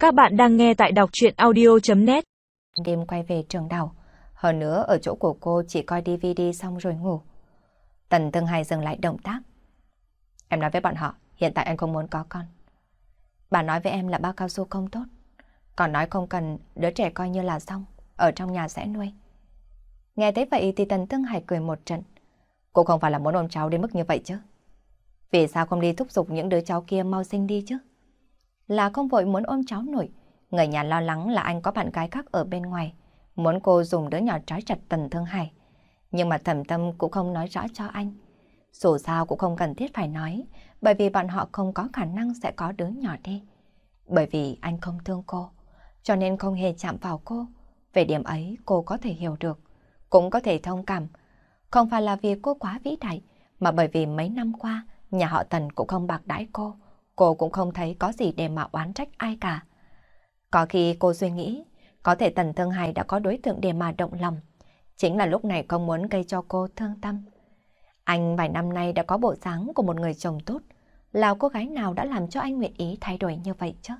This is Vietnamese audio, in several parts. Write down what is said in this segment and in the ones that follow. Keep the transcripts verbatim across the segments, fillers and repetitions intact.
Các bạn đang nghe tại đọc truyện audio chấm net. Đêm quay về trường đào, hơn nữa ở chỗ của cô chỉ coi đê vê đê xong rồi ngủ. Tần Tương Hải dừng lại động tác. Em nói với bọn họ, hiện tại anh không muốn có con. Bà nói với em là bao cao su không tốt, còn nói không cần, đứa trẻ coi như là xong, ở trong nhà sẽ nuôi. Nghe thấy vậy thì Tần Tương Hải cười một trận. Cô không phải là muốn ôm cháu đến mức như vậy chứ? Vì sao không đi thúc giục những đứa cháu kia mau sinh đi chứ? Là không vội muốn ôm cháu nổi. Người nhà lo lắng là anh có bạn gái khác ở bên ngoài, muốn cô dùng đứa nhỏ trói chặt Tần Thương Hải. Nhưng mà Thẩm Tâm cũng không nói rõ cho anh. Dù sao cũng không cần thiết phải nói, bởi vì bọn họ không có khả năng sẽ có đứa nhỏ đi. Bởi vì anh không thương cô, cho nên không hề chạm vào cô. Về điểm ấy cô có thể hiểu được, cũng có thể thông cảm. Không phải là vì cô quá vĩ đại, mà bởi vì mấy năm qua nhà họ Tần cũng không bạc đãi cô. Cô cũng không thấy có gì để mà oán trách ai cả. Có khi cô suy nghĩ, có thể Tần Thương Hải đã có đối tượng để mà động lòng. Chính là lúc này không muốn gây cho cô thương tâm. Anh vài năm nay đã có bộ dáng của một người chồng tốt. Là cô gái nào đã làm cho anh nguyện ý thay đổi như vậy chứ?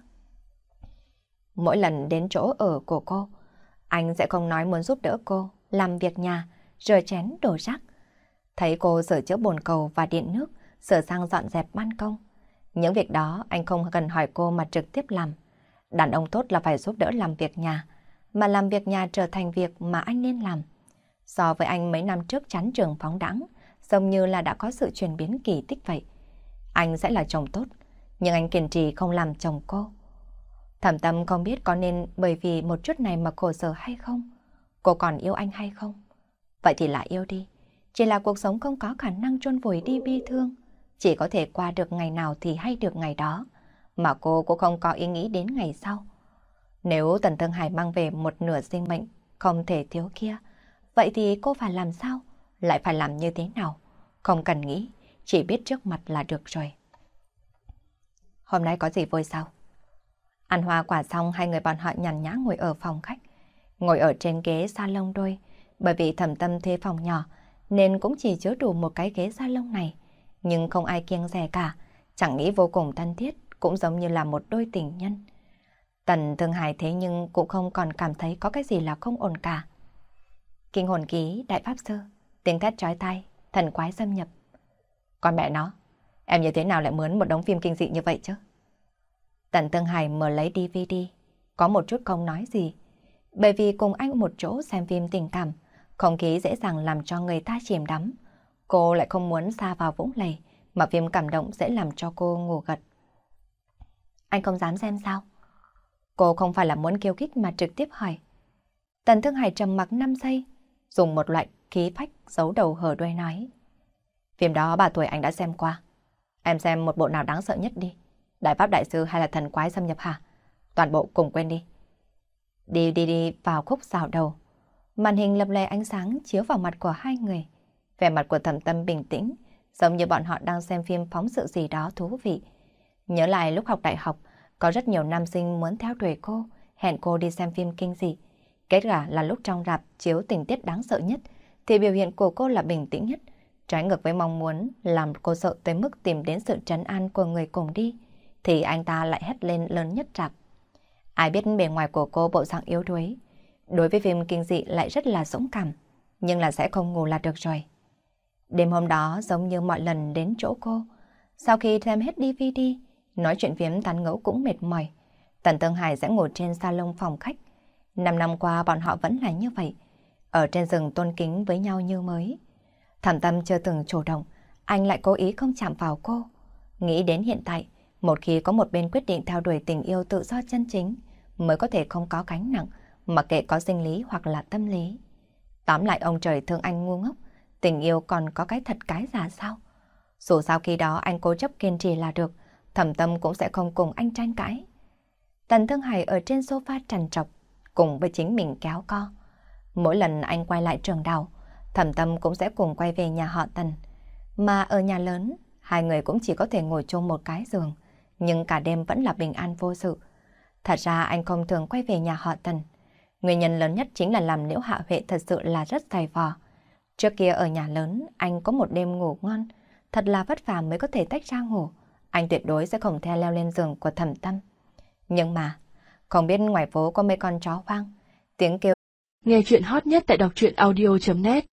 Mỗi lần đến chỗ ở của cô, anh sẽ không nói muốn giúp đỡ cô làm việc nhà, rửa chén đổ rác. Thấy cô sửa chữa bồn cầu và điện nước, sửa sang dọn dẹp ban công. Những việc đó anh không cần hỏi cô mà trực tiếp làm. Đàn ông tốt là phải giúp đỡ làm việc nhà, mà làm việc nhà trở thành việc mà anh nên làm. So với anh mấy năm trước chán trường phóng đãng, giống như là đã có sự chuyển biến kỳ tích vậy. Anh sẽ là chồng tốt, nhưng anh kiên trì không làm chồng cô. Thẩm Tâm không biết có nên bởi vì một chút này mà khổ sở hay không. Cô còn yêu anh hay không? Vậy thì lại yêu đi. Chỉ là cuộc sống không có khả năng chôn vùi đi bi thương. Chỉ có thể qua được ngày nào thì hay được ngày đó. Mà cô cũng không có ý nghĩ đến ngày sau. Nếu Tần Thương Hải mang về một nửa sinh mệnh không thể thiếu kia, vậy thì cô phải làm sao? Lại phải làm như thế nào? Không cần nghĩ, chỉ biết trước mặt là được rồi. Hôm nay có gì vui sao? Ăn hoa quả xong, hai người bọn họ nhàn nhã ngồi ở phòng khách. Ngồi ở trên ghế salon đôi, bởi vì Thẩm Tâm thuê phòng nhỏ, nên cũng chỉ chứa đủ một cái ghế salon này. Nhưng không ai kiêng dè cả, chẳng nghĩ vô cùng thân thiết, cũng giống như là một đôi tình nhân. Tần Thương Hải thế nhưng cũng không còn cảm thấy có cái gì là không ổn cả. Kinh hồn ký đại pháp sư, tiếng thét chói tai, thần quái xâm nhập. Con mẹ nó, em như thế nào lại mướn một đống phim kinh dị như vậy chứ? Tần Thương Hải mở lấy đê vê đê, có một chút không nói gì. Bởi vì cùng anh một chỗ xem phim tình cảm, không khí dễ dàng làm cho người ta chìm đắm. Cô lại không muốn xa vào vũng lầy, mà phim cảm động sẽ làm cho cô ngủ gật. Anh không dám xem sao? Cô không phải là muốn kêu kích mà trực tiếp hỏi. Tần Thương Hải trầm mặc năm giây, dùng một loại khí phách giấu đầu hở đuôi nói. Phim đó bà tuổi anh đã xem qua. Em xem một bộ nào đáng sợ nhất đi. Đại Pháp Đại Sư hay là thần quái xâm nhập hả? Toàn bộ cùng quên đi. Đi đi đi vào khúc rào đầu. Màn hình lập lè ánh sáng chiếu vào mặt của hai người. Vẻ mặt của Thẩm Tâm bình tĩnh, giống như bọn họ đang xem phim phóng sự gì đó thú vị. Nhớ lại lúc học đại học, có rất nhiều nam sinh muốn theo đuổi cô, hẹn cô đi xem phim kinh dị. Kết quả là lúc trong rạp chiếu tình tiết đáng sợ nhất, thì biểu hiện của cô là bình tĩnh nhất, trái ngược với mong muốn làm cô sợ tới mức tìm đến sự trấn an của người cùng đi, thì anh ta lại hét lên lớn nhất rạp. Ai biết bề ngoài của cô bộ dạng yếu đuối, đối với phim kinh dị lại rất là dũng cảm, nhưng là sẽ không ngủ là được rồi. Đêm hôm đó giống như mọi lần đến chỗ cô, sau khi xem hết đê vê đê, nói chuyện phiếm tán gẫu cũng mệt mỏi, Tần Tương Hải sẽ ngồi trên salon phòng khách. Năm năm qua bọn họ vẫn là như vậy, ở trên giường tôn kính với nhau như mới. Thẩm Tâm chưa từng chủ động, anh lại cố ý không chạm vào cô. Nghĩ đến hiện tại, một khi có một bên quyết định theo đuổi tình yêu tự do chân chính, mới có thể không có gánh nặng, mặc kệ có sinh lý hoặc là tâm lý. Tóm lại ông trời thương anh ngu ngốc, tình yêu còn có cái thật cái giả sao? Dù sao khi đó anh cố chấp kiên trì là được, Thẩm Tâm cũng sẽ không cùng anh tranh cãi. Tần Thương Hải ở trên sofa trằn trọc, cùng với chính mình kéo co. Mỗi lần anh quay lại trường đào, Thẩm Tâm cũng sẽ cùng quay về nhà họ Tần. Mà ở nhà lớn, hai người cũng chỉ có thể ngồi chung một cái giường, nhưng cả đêm vẫn là bình an vô sự. Thật ra anh không thường quay về nhà họ Tần. Nguyên nhân lớn nhất chính là làm Liễu Hạ Huệ thật sự là rất dày vò. Trước kia ở nhà lớn, anh có một đêm ngủ ngon, thật là vất vả mới có thể tách ra ngủ. Anh tuyệt đối sẽ không theo leo lên giường của Thẩm Tâm. Nhưng mà, Không biết ngoài phố có mấy con chó hoang. Tiếng kêu. Nghe chuyện hot nhất tại đọc truyện audio chấm net